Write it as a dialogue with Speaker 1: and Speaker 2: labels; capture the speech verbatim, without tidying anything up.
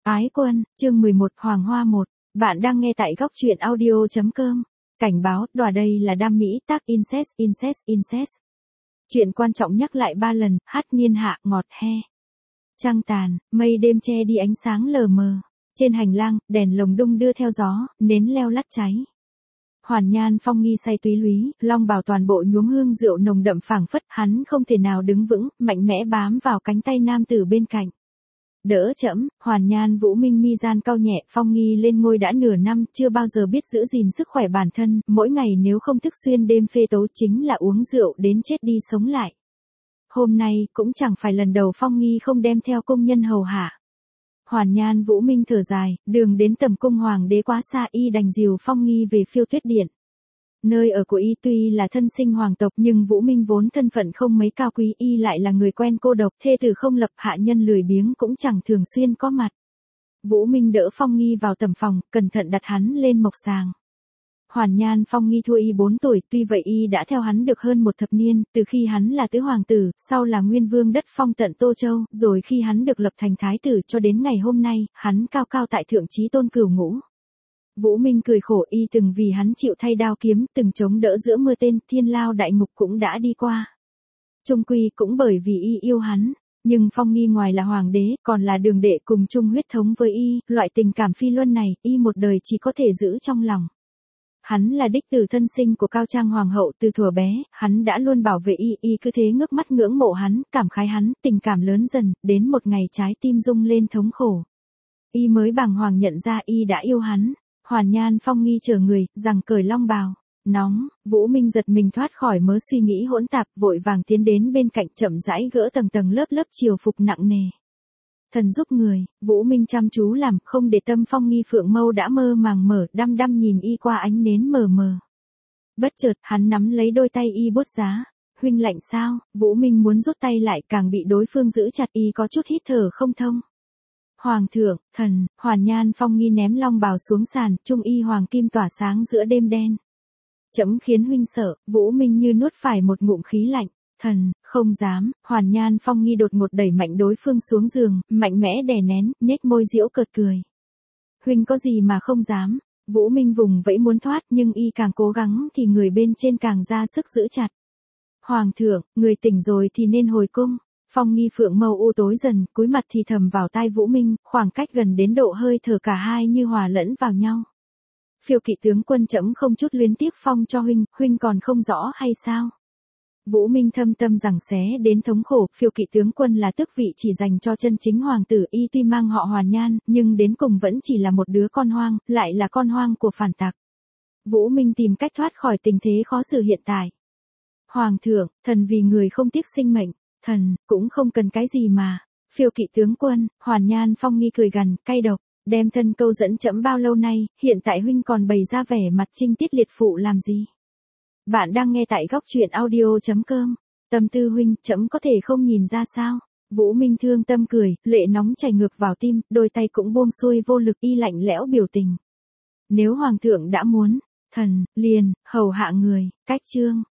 Speaker 1: Ái Quân, chương mười một, Hoàng Hoa một. Bạn đang nghe tại góc truyện audio chấm com. Cảnh báo, đòa đây là đam mỹ tác incest, incest, incest. Chuyện quan trọng nhắc lại ba lần, hát niên hạ, ngọt he. Trăng tàn, mây đêm che đi ánh sáng lờ mờ. Trên hành lang, đèn lồng đung đưa theo gió, nến leo lắt cháy. Hoàn Nhan Phong nghi say túy lúy, Long Bảo toàn bộ nhuốm hương rượu nồng đậm phảng phất, hắn không thể nào đứng vững, mạnh mẽ bám vào cánh tay nam tử bên cạnh. Đỡ chẫm, Hoàn Nhan Vũ Minh mi gian cau nhẹ, Phong nghi lên ngôi đã nửa năm, chưa bao giờ biết giữ gìn sức khỏe bản thân, mỗi ngày nếu không thức xuyên đêm phê tấu chính là uống rượu đến chết đi sống lại. Hôm nay, cũng chẳng phải lần đầu Phong nghi không đem theo công nhân hầu hạ. Hoàn Nhan Vũ Minh thở dài, đường đến tầm cung hoàng đế quá xa, y đành dìu Phong nghi về Phiêu Tuyết Điện. Nơi ở của y tuy là thân sinh hoàng tộc nhưng Vũ Minh vốn thân phận không mấy cao quý, y lại là người quen cô độc, thê tử không lập, hạ nhân lười biếng cũng chẳng thường xuyên có mặt. Vũ Minh đỡ Phong nghi vào tầm phòng, cẩn thận đặt hắn lên mộc sàng. Hoàn Nhan Phong nghi thua y bốn tuổi, tuy vậy y đã theo hắn được hơn một thập niên, từ khi hắn là tứ hoàng tử, sau là nguyên vương đất Phong tận Tô Châu, rồi khi hắn được lập thành thái tử cho đến ngày hôm nay, hắn cao cao tại thượng chí tôn cửu ngũ. Vũ Minh cười khổ, y từng vì hắn chịu thay đao kiếm, từng chống đỡ giữa mưa tên, thiên lao đại ngục cũng đã đi qua. Chung quy cũng bởi vì y yêu hắn, nhưng Phong nghi ngoài là hoàng đế, còn là đường đệ cùng chung huyết thống với y, loại tình cảm phi luân này, y một đời chỉ có thể giữ trong lòng. Hắn là đích tử thân sinh của Cao Trang hoàng hậu, từ thuở bé, hắn đã luôn bảo vệ y, y cứ thế ngước mắt ngưỡng mộ hắn, cảm khái hắn, tình cảm lớn dần, đến một ngày trái tim rung lên thống khổ. Y mới bàng hoàng nhận ra y đã yêu hắn. Hoàn Nhan Phong nghi chờ người, rằng cởi long bào. Nóng, Vũ Minh giật mình thoát khỏi mớ suy nghĩ hỗn tạp, vội vàng tiến đến bên cạnh, chậm rãi gỡ tầng tầng lớp lớp triều phục nặng nề. Thần giúp người, Vũ Minh chăm chú làm, không để tâm Phong nghi phượng mâu đã mơ màng mở, đăm đăm nhìn y qua ánh nến mờ mờ. Bất chợt, hắn nắm lấy đôi tay y bốt giá. Huynh lạnh sao? Vũ Minh muốn rút tay lại, càng bị đối phương giữ chặt, y có chút hít thở không thông. Hoàng thượng, thần, Hoàn Nhan Phong nghi ném long bào xuống sàn, trung y hoàng kim tỏa sáng giữa đêm đen. Chấm khiến huynh sợ, Vũ Minh như nuốt phải một ngụm khí lạnh. Thần, không dám, Hoàn Nhan Phong nghi đột ngột đẩy mạnh đối phương xuống giường, mạnh mẽ đè nén, nhếch môi giễu cợt cười. Huynh có gì mà không dám? Vũ Minh vùng vẫy muốn thoát, nhưng y càng cố gắng thì người bên trên càng ra sức giữ chặt. Hoàng thượng, người tỉnh rồi thì nên hồi cung. Phong nghi phượng mâu u tối dần, cúi mặt thì thầm vào tai Vũ Minh, khoảng cách gần đến độ hơi thở cả hai như hòa lẫn vào nhau. Phiêu kỵ tướng quân chấm không chút luyến tiếc phong cho huynh, huynh còn không rõ hay sao? Vũ Minh thâm tâm rằng xé đến thống khổ, phiêu kỵ tướng quân là tước vị chỉ dành cho chân chính hoàng tử, y tuy mang họ Hoàn Nhan, nhưng đến cùng vẫn chỉ là một đứa con hoang, lại là con hoang của phản tặc. Vũ Minh tìm cách thoát khỏi tình thế khó xử hiện tại. Hoàng thượng, thần vì người không tiếc sinh mệnh. Thần, cũng không cần cái gì mà. Phiêu kỵ tướng quân, Hoàn Nhan Phong nghi cười gằn, cay độc, đem thân câu dẫn chấm bao lâu nay, hiện tại huynh còn bày ra vẻ mặt trinh tiết liệt phụ làm gì? Bạn đang nghe tại góc truyện audio chấm com. Tâm tư huynh, chấm có thể không nhìn ra sao? Vũ Minh thương tâm cười, lệ nóng chảy ngược vào tim, đôi tay cũng buông xuôi vô lực, y lạnh lẽo biểu tình. Nếu hoàng thượng đã muốn, thần, liền, hầu hạ người, cách chương.